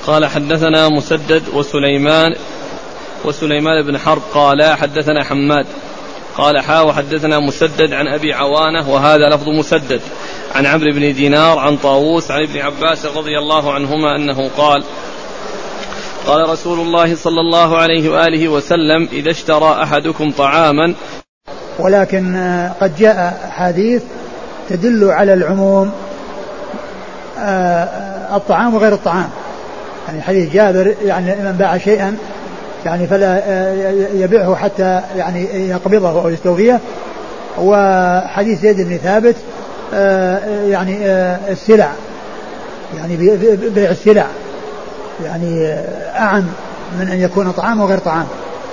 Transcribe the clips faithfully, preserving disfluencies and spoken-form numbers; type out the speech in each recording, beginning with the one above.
قال حدثنا مسدد وسليمان وسليمان بن حرب قال حدثنا حماد قال حا وحدثنا مسدد عن أبي عوانة وهذا لفظ مسدد عن عمرو بن دينار عن طاووس عن ابن عباس رضي الله عنهما أنه قال قال رسول الله صلى الله عليه وآله وسلم إذا اشترى أحدكم طعاما. ولكن قد جاء حديث تدل على العموم الطعام وغير الطعام، يعني حديث جابر يعني من باع شيئا يعني فلا يبيعه حتى يعني يقبضه أو يستوفيه، وحديث زيد بن ثابت يعني السلع يعني بيع السلع يعني أعم من أن يكون طعام وغير طعام.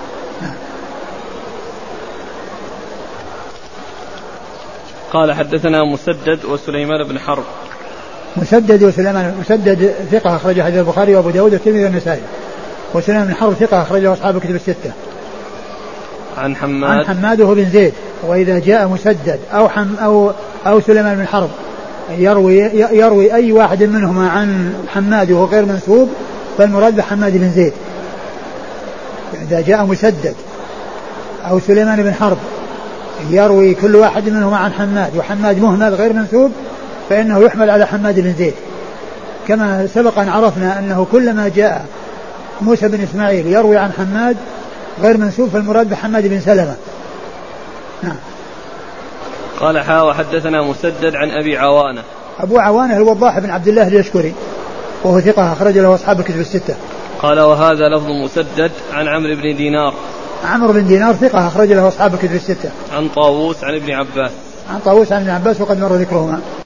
قال حدثنا مسدد وسليمان بن حرب. مسدد وسليمان مسدد ثقة أخرج حديث البخاري وأبو داود والترمذي والنسائي، وسليمان بن حرب ثقة أخرجه أصحاب الكتب الستة. عن حماد عن حماد بن زيد. وإذا جاء مسدد أو حم أو أو سليمان بن حرب يروي يروي أي واحد منهما عن حماد وهو غير منسوب فالمراد بحماد بن زيد. إذا جاء مسدد أو سليمان بن حرب يروي كل واحد منهما عن حماد وحماد مهمل غير منسوب فإنه يحمل على حماد بن زيد، كما سبق أن عرفنا أنه كلما جاء موسى بن إسماعيل يروي عن حماد غير منسوب فالمراد بحماد بن سلمة. نعم. قال حا وحدثنا مسدد عن أبي عوانة. أبو عوانة الوضاح بن عبد الله اليشكري وهو ثقة أخرج له أصحاب الكتب الستة. قال وهذا لفظ مسدد عن عمرو بن دينار. عمرو بن دينار ثقة أخرج له أصحاب الكتب الستة. عن طاووس عن ابن عباس. عن طاووس عن ابن عباس وقد مر ذكرهما.